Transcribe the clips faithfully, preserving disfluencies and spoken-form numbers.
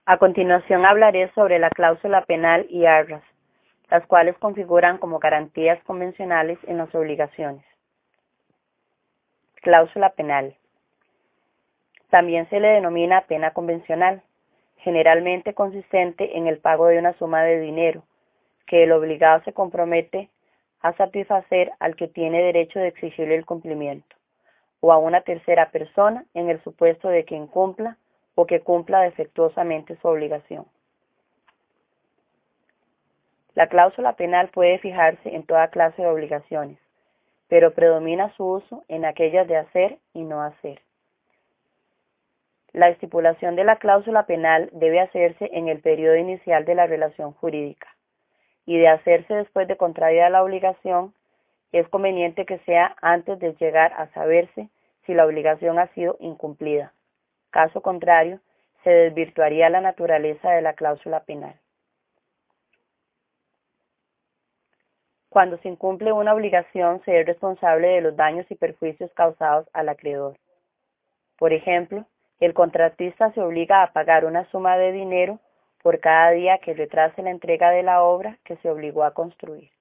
A continuación hablaré sobre la cláusula penal y arras, las cuales configuran como garantías convencionales en las obligaciones. Cláusula penal. También se le denomina pena convencional, generalmente consistente en el pago de una suma de dinero, que el obligado se compromete a satisfacer al que tiene derecho de exigirle el cumplimiento, o a una tercera persona en el supuesto de que incumpla o que cumpla defectuosamente su obligación. La cláusula penal puede fijarse en toda clase de obligaciones, pero predomina su uso en aquellas de hacer y no hacer. La estipulación de la cláusula penal debe hacerse en el periodo inicial de la relación jurídica, y de hacerse después de contraída la obligación, es conveniente que sea antes de llegar a saberse si la obligación ha sido incumplida. Caso contrario, se desvirtuaría la naturaleza de la cláusula penal. Cuando se incumple una obligación, se es responsable de los daños y perjuicios causados al acreedor. Por ejemplo, el contratista se obliga a pagar una suma de dinero por cada día que retrase la entrega de la obra que se obligó a construir.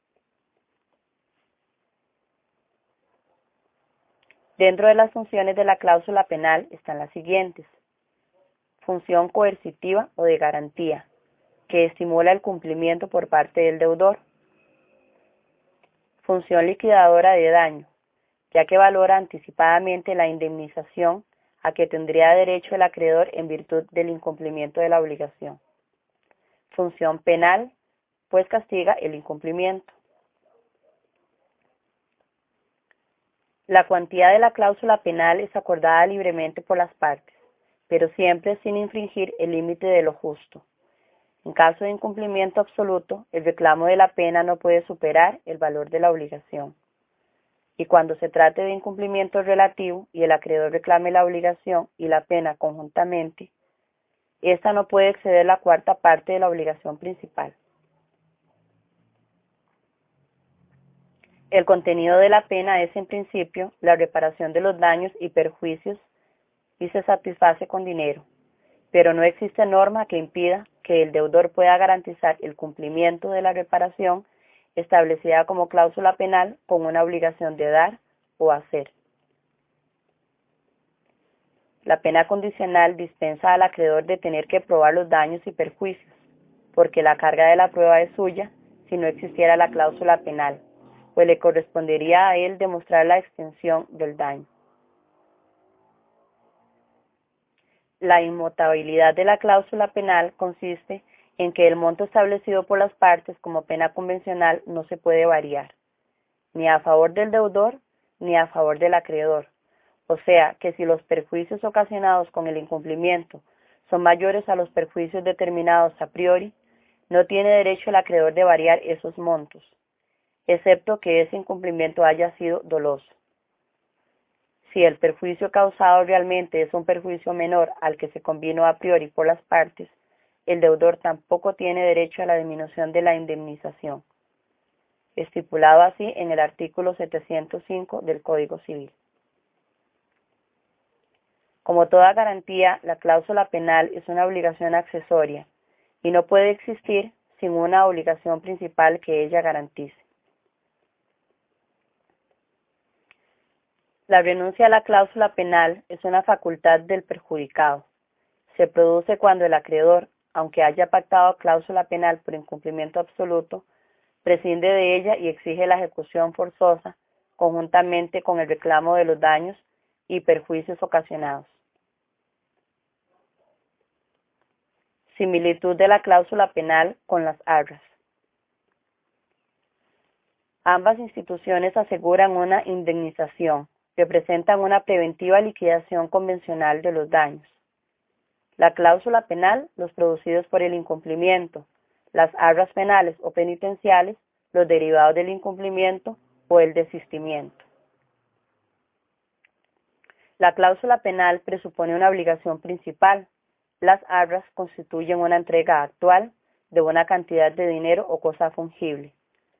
Dentro de las funciones de la cláusula penal están las siguientes. Función coercitiva o de garantía, que estimula el cumplimiento por parte del deudor. Función liquidadora de daño, ya que valora anticipadamente la indemnización a que tendría derecho el acreedor en virtud del incumplimiento de la obligación. Función penal, pues castiga el incumplimiento. La cuantía de la cláusula penal es acordada libremente por las partes, pero siempre sin infringir el límite de lo justo. En caso de incumplimiento absoluto, el reclamo de la pena no puede superar el valor de la obligación. Y cuando se trate de incumplimiento relativo y el acreedor reclame la obligación y la pena conjuntamente, esta no puede exceder la cuarta parte de la obligación principal. El contenido de la pena es, en principio, la reparación de los daños y perjuicios y se satisface con dinero, pero no existe norma que impida que el deudor pueda garantizar el cumplimiento de la reparación establecida como cláusula penal con una obligación de dar o hacer. La pena condicional dispensa al acreedor de tener que probar los daños y perjuicios, porque la carga de la prueba es suya si no existiera la cláusula penal, pues le correspondería a él demostrar la extensión del daño. La inmutabilidad de la cláusula penal consiste en que el monto establecido por las partes como pena convencional no se puede variar, ni a favor del deudor ni a favor del acreedor. O sea, que si los perjuicios ocasionados con el incumplimiento son mayores a los perjuicios determinados a priori, no tiene derecho el acreedor de variar esos montos, excepto que ese incumplimiento haya sido doloso. Si el perjuicio causado realmente es un perjuicio menor al que se convino a priori por las partes, el deudor tampoco tiene derecho a la disminución de la indemnización, estipulado así en el artículo setecientos cinco del Código Civil. Como toda garantía, la cláusula penal es una obligación accesoria y no puede existir sin una obligación principal que ella garantice. La renuncia a la cláusula penal es una facultad del perjudicado. Se produce cuando el acreedor, aunque haya pactado cláusula penal por incumplimiento absoluto, prescinde de ella y exige la ejecución forzosa conjuntamente con el reclamo de los daños y perjuicios ocasionados. Similitud de la cláusula penal con las arras. Ambas instituciones aseguran una indemnización, representan una preventiva liquidación convencional de los daños. La cláusula penal, los producidos por el incumplimiento, las arras penales o penitenciales, los derivados del incumplimiento o el desistimiento. La cláusula penal presupone una obligación principal. Las arras constituyen una entrega actual de una cantidad de dinero o cosa fungible.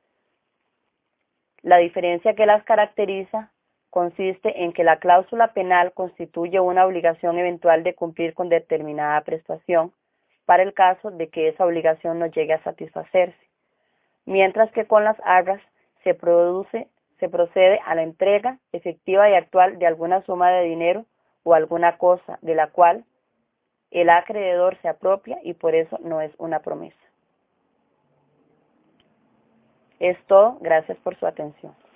La diferencia que las caracteriza consiste en que la cláusula penal constituye una obligación eventual de cumplir con determinada prestación, para el caso de que esa obligación no llegue a satisfacerse, mientras que con las arras se produce, se procede a la entrega efectiva y actual de alguna suma de dinero o alguna cosa de la cual el acreedor se apropia y por eso no es una promesa. Es todo, gracias por su atención.